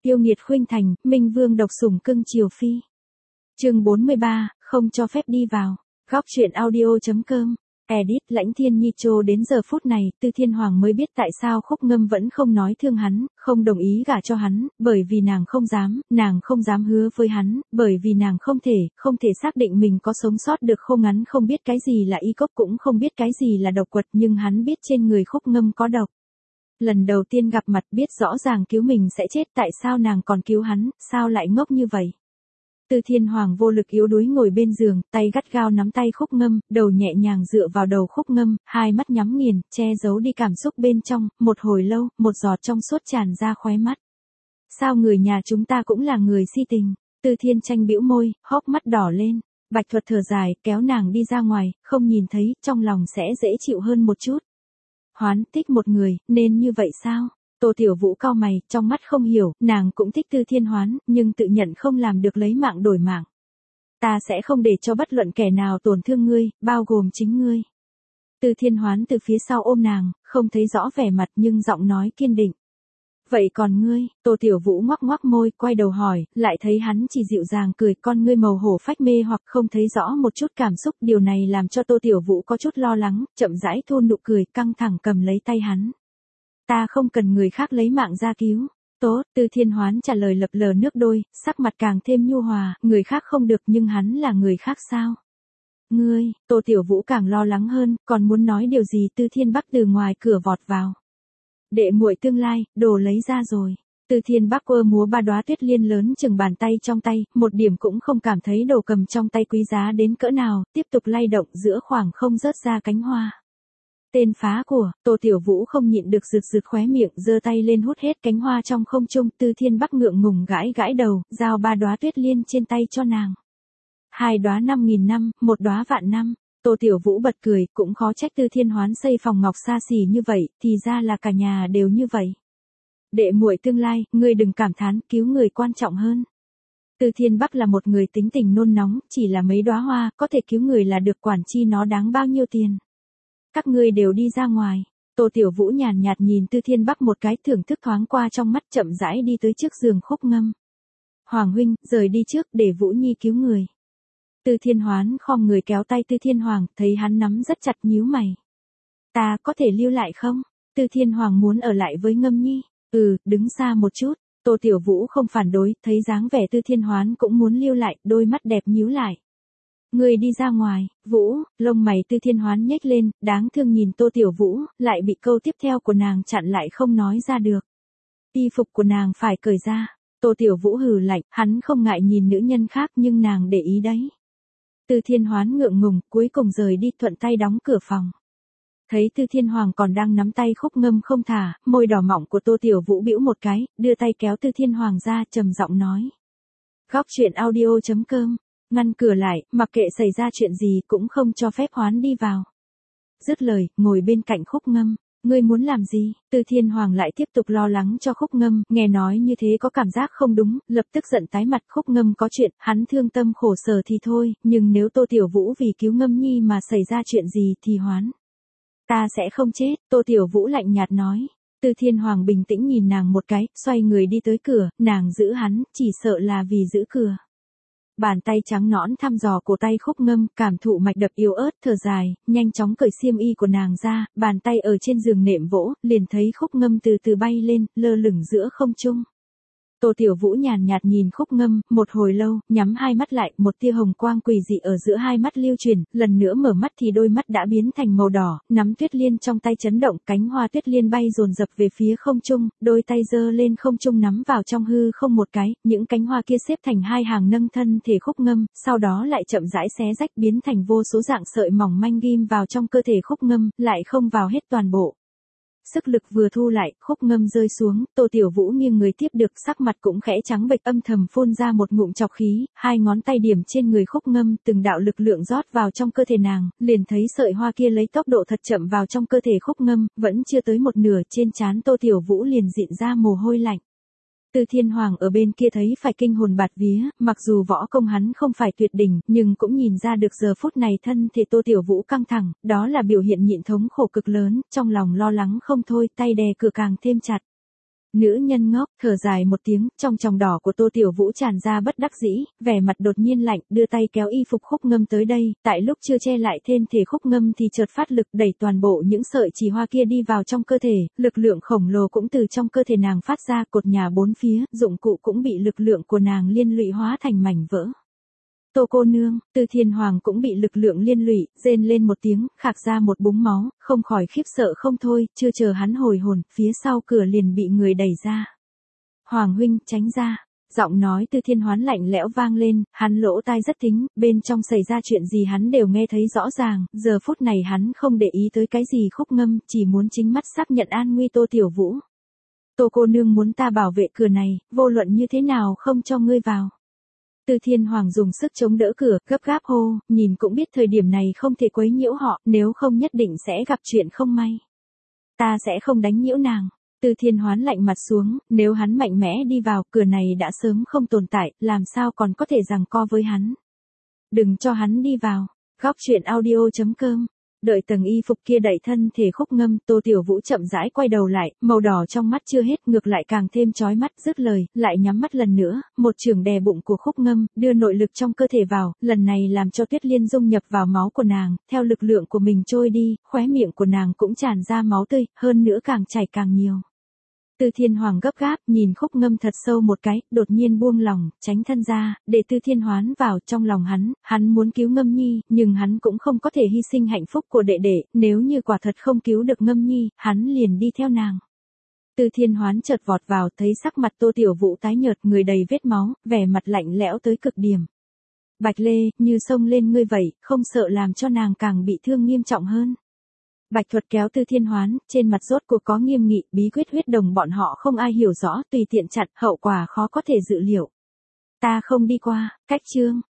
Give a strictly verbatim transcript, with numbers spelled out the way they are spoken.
Yêu nghiệt khuynh thành, Minh Vương độc sủng cưng chiều phi. Chương bốn mươi ba, không cho phép đi vào. Góc truyện audio.com. Edit Lãnh Thiên Nhi Trô. Đến giờ phút này, Tư Thiên Hoàng mới biết tại sao Khúc Ngâm vẫn không nói thương hắn, không đồng ý gả cho hắn, bởi vì nàng không dám, nàng không dám hứa với hắn, bởi vì nàng không thể, không thể xác định mình có sống sót được. Khô Ngắn không biết cái gì là y cốc, cũng không biết cái gì là độc quật, nhưng hắn biết trên người Khúc Ngâm có độc. Lần đầu tiên gặp mặt biết rõ ràng cứu mình sẽ chết, tại sao nàng còn cứu hắn, sao lại ngốc như vậy? Tư Thiên Hoàng vô lực yếu đuối ngồi bên giường, tay gắt gao nắm tay Khúc Ngâm, đầu nhẹ nhàng dựa vào đầu Khúc Ngâm, hai mắt nhắm nghiền, che giấu đi cảm xúc bên trong, một hồi lâu, một giọt trong suốt tràn ra khóe mắt. Sao người nhà chúng ta cũng là người si tình? Tư Thiên Tranh bĩu môi, hốc mắt đỏ lên. Bạch Thuật thở dài, kéo nàng đi ra ngoài, không nhìn thấy, trong lòng sẽ dễ chịu hơn một chút. Hoán thích một người, nên như vậy sao? Tô Tiểu Vũ cau mày, trong mắt không hiểu, nàng cũng thích Tư Thiên Hoán, nhưng tự nhận không làm được lấy mạng đổi mạng. Ta sẽ không để cho bất luận kẻ nào tổn thương ngươi, bao gồm chính ngươi. Tư Thiên Hoán từ phía sau ôm nàng, không thấy rõ vẻ mặt nhưng giọng nói kiên định. Vậy còn ngươi? Tô Tiểu Vũ ngoắc ngoắc môi, quay đầu hỏi, lại thấy hắn chỉ dịu dàng cười, con ngươi màu hổ phách mê hoặc không thấy rõ một chút cảm xúc. Điều này làm cho Tô Tiểu Vũ có chút lo lắng, chậm rãi thu nụ cười, căng thẳng cầm lấy tay hắn. Ta không cần người khác lấy mạng ra cứu. Tốt, Tư Thiên Hoán trả lời lập lờ nước đôi, sắc mặt càng thêm nhu hòa, người khác không được nhưng hắn là người khác sao? Ngươi, Tô Tiểu Vũ càng lo lắng hơn, còn muốn nói điều gì. Tư Thiên Bắc từ ngoài cửa vọt vào. Đệ muội tương lai, đồ lấy ra rồi. Tư Thiên Bắc quơ múa ba đóa tuyết liên lớn chừng bàn tay trong tay, một điểm cũng không cảm thấy đồ cầm trong tay quý giá đến cỡ nào, tiếp tục lay động giữa khoảng không rớt ra cánh hoa. Tên phá của, Tô Tiểu Vũ không nhịn được rực rực khóe miệng, giơ tay lên hút hết cánh hoa trong không trung. Tư Thiên Bắc ngượng ngùng gãi gãi đầu, giao ba đóa tuyết liên trên tay cho nàng. Hai đóa năm nghìn năm, một đóa vạn năm. Tô Tiểu Vũ bật cười, cũng khó trách Tư Thiên Hoán xây phòng ngọc xa xỉ như vậy, thì ra là cả nhà đều như vậy. Đệ muội tương lai, ngươi đừng cảm thán, cứu người quan trọng hơn. Tư Thiên Bắc là một người tính tình nôn nóng, chỉ là mấy đóa hoa, có thể cứu người là được, quản chi nó đáng bao nhiêu tiền. Các ngươi đều đi ra ngoài. Tô Tiểu Vũ nhàn nhạt nhìn Tư Thiên Bắc một cái, thưởng thức thoáng qua trong mắt, chậm rãi đi tới trước giường Khúc Ngâm. Hoàng huynh, rời đi trước, để Vũ Nhi cứu người. Tư Thiên Hoán khom người kéo tay Tư Thiên Hoàng, thấy hắn nắm rất chặt nhíu mày. Ta có thể lưu lại không? Tư Thiên Hoàng muốn ở lại với Ngâm Nhi. Ừ, đứng xa một chút. Tô Tiểu Vũ không phản đối, thấy dáng vẻ Tư Thiên Hoán cũng muốn lưu lại, đôi mắt đẹp nhíu lại. Người đi ra ngoài, Vũ, lông mày Tư Thiên Hoán nhếch lên, đáng thương nhìn Tô Tiểu Vũ, lại bị câu tiếp theo của nàng chặn lại không nói ra được. Y phục của nàng phải cởi ra. Tô Tiểu Vũ hừ lạnh, hắn không ngại nhìn nữ nhân khác nhưng nàng để ý đấy. Tư Thiên Hoán ngượng ngùng, cuối cùng rời đi, thuận tay đóng cửa phòng. Thấy Tư Thiên Hoàng còn đang nắm tay Khúc Ngâm không thả, môi đỏ mọng của Tô Tiểu Vũ bĩu một cái, đưa tay kéo Tư Thiên Hoàng ra, trầm giọng nói. Góc truyện audio.com. Ngăn cửa lại, mặc kệ xảy ra chuyện gì cũng không cho phép Hoán đi vào. Dứt lời, ngồi bên cạnh Khúc Ngâm. Ngươi muốn làm gì? Tư Thiên Hoàng lại tiếp tục lo lắng cho Khúc Ngâm, nghe nói như thế có cảm giác không đúng, lập tức giận tái mặt. Khúc Ngâm có chuyện, hắn thương tâm khổ sở thì thôi, nhưng nếu Tô Tiểu Vũ vì cứu Ngâm Nhi mà xảy ra chuyện gì thì Hoán. Ta sẽ không chết, Tô Tiểu Vũ lạnh nhạt nói. Tư Thiên Hoàng bình tĩnh nhìn nàng một cái, xoay người đi tới cửa, nàng giữ hắn, chỉ sợ là vì giữ cửa. Bàn tay trắng nõn thăm dò cổ tay Khúc Ngâm, cảm thụ mạch đập yếu ớt, thở dài, nhanh chóng cởi xiêm y của nàng ra, bàn tay ở trên giường nệm vỗ, liền thấy Khúc Ngâm từ từ bay lên, lơ lửng giữa không trung. Tô Tiểu Vũ nhàn nhạt nhìn Khúc Ngâm, một hồi lâu, nhắm hai mắt lại, một tia hồng quang quỷ dị ở giữa hai mắt lưu truyền, lần nữa mở mắt thì đôi mắt đã biến thành màu đỏ, nắm tuyết liên trong tay chấn động, cánh hoa tuyết liên bay dồn dập về phía không trung, đôi tay giơ lên không trung nắm vào trong hư không một cái, những cánh hoa kia xếp thành hai hàng nâng thân thể Khúc Ngâm, sau đó lại chậm rãi xé rách biến thành vô số dạng sợi mỏng manh ghim vào trong cơ thể Khúc Ngâm, lại không vào hết toàn bộ. Sức lực vừa thu lại, Khúc Ngâm rơi xuống, Tô Tiểu Vũ nghiêng người tiếp được, sắc mặt cũng khẽ trắng bệch, âm thầm phun ra một ngụm trọc khí, hai ngón tay điểm trên người Khúc Ngâm, từng đạo lực lượng rót vào trong cơ thể nàng, liền thấy sợi hoa kia lấy tốc độ thật chậm vào trong cơ thể Khúc Ngâm, vẫn chưa tới một nửa, trên trán Tô Tiểu Vũ liền dịn ra mồ hôi lạnh. Tư Thiên Hoàng ở bên kia thấy phải kinh hồn bạt vía, mặc dù võ công hắn không phải tuyệt đỉnh, nhưng cũng nhìn ra được giờ phút này thân thể Tô Tiểu Vũ căng thẳng, đó là biểu hiện nhịn thống khổ cực lớn, trong lòng lo lắng không thôi, tay đè cửa càng thêm chặt. Nữ nhân ngốc, thở dài một tiếng, trong tròng đỏ của Tô Tiểu Vũ tràn ra bất đắc dĩ, vẻ mặt đột nhiên lạnh, đưa tay kéo y phục Khúc Ngâm tới đây, tại lúc chưa che lại thân thể Khúc Ngâm thì chợt phát lực đẩy toàn bộ những sợi chỉ hoa kia đi vào trong cơ thể, lực lượng khổng lồ cũng từ trong cơ thể nàng phát ra, cột nhà bốn phía, dụng cụ cũng bị lực lượng của nàng liên lụy hóa thành mảnh vỡ. Tô cô nương, Từ Thiên Hoàng cũng bị lực lượng liên lụy, rên lên một tiếng, khạc ra một búng máu, không khỏi khiếp sợ không thôi, chưa chờ hắn hồi hồn, phía sau cửa liền bị người đẩy ra. Hoàng huynh, tránh ra. Giọng nói Từ Thiên Hoán lạnh lẽo vang lên, hắn lỗ tai rất thính, bên trong xảy ra chuyện gì hắn đều nghe thấy rõ ràng, giờ phút này hắn không để ý tới cái gì Khúc Ngâm, chỉ muốn chính mắt xác nhận an nguy Tô Tiểu Vũ. Tô cô nương muốn ta bảo vệ cửa này, vô luận như thế nào không cho ngươi vào. Từ Thiên Hoàng dùng sức chống đỡ cửa, gấp gáp hô, nhìn cũng biết thời điểm này không thể quấy nhiễu họ, nếu không nhất định sẽ gặp chuyện không may. Ta sẽ không đánh nhiễu nàng. Từ Thiên Hoán lạnh mặt xuống, nếu hắn mạnh mẽ đi vào, cửa này đã sớm không tồn tại, làm sao còn có thể giằng co với hắn. Đừng cho hắn đi vào. Góc truyện audio chấm com. Đợi tầng y phục kia đẩy thân thể Khúc Ngâm, Tô Tiểu Vũ chậm rãi quay đầu lại, màu đỏ trong mắt chưa hết, ngược lại càng thêm chói mắt, dứt lời, lại nhắm mắt lần nữa, một chưởng đè bụng của Khúc Ngâm, đưa nội lực trong cơ thể vào, lần này làm cho Tuyết Liên dung nhập vào máu của nàng, theo lực lượng của mình trôi đi, khóe miệng của nàng cũng tràn ra máu tươi, hơn nữa càng chảy càng nhiều. Từ Thiên Hoàng gấp gáp, nhìn Khúc Ngâm thật sâu một cái, đột nhiên buông lòng, tránh thân ra, để Từ Thiên Hoán vào trong lòng hắn, hắn muốn cứu Ngâm Nhi, nhưng hắn cũng không có thể hy sinh hạnh phúc của đệ đệ, nếu như quả thật không cứu được Ngâm Nhi, hắn liền đi theo nàng. Từ Thiên Hoán chợt vọt vào, thấy sắc mặt Tô Tiểu Vũ tái nhợt, người đầy vết máu, vẻ mặt lạnh lẽo tới cực điểm. Bạch Lê, như xông lên ngươi vậy, không sợ làm cho nàng càng bị thương nghiêm trọng hơn. Bạch Thuật kéo Từ Thiên Hoán, trên mặt rốt cuộc có nghiêm nghị, bí quyết huyết đồng bọn họ không ai hiểu rõ, tùy tiện chặn, hậu quả khó có thể dự liệu. Ta không đi qua, cách chương.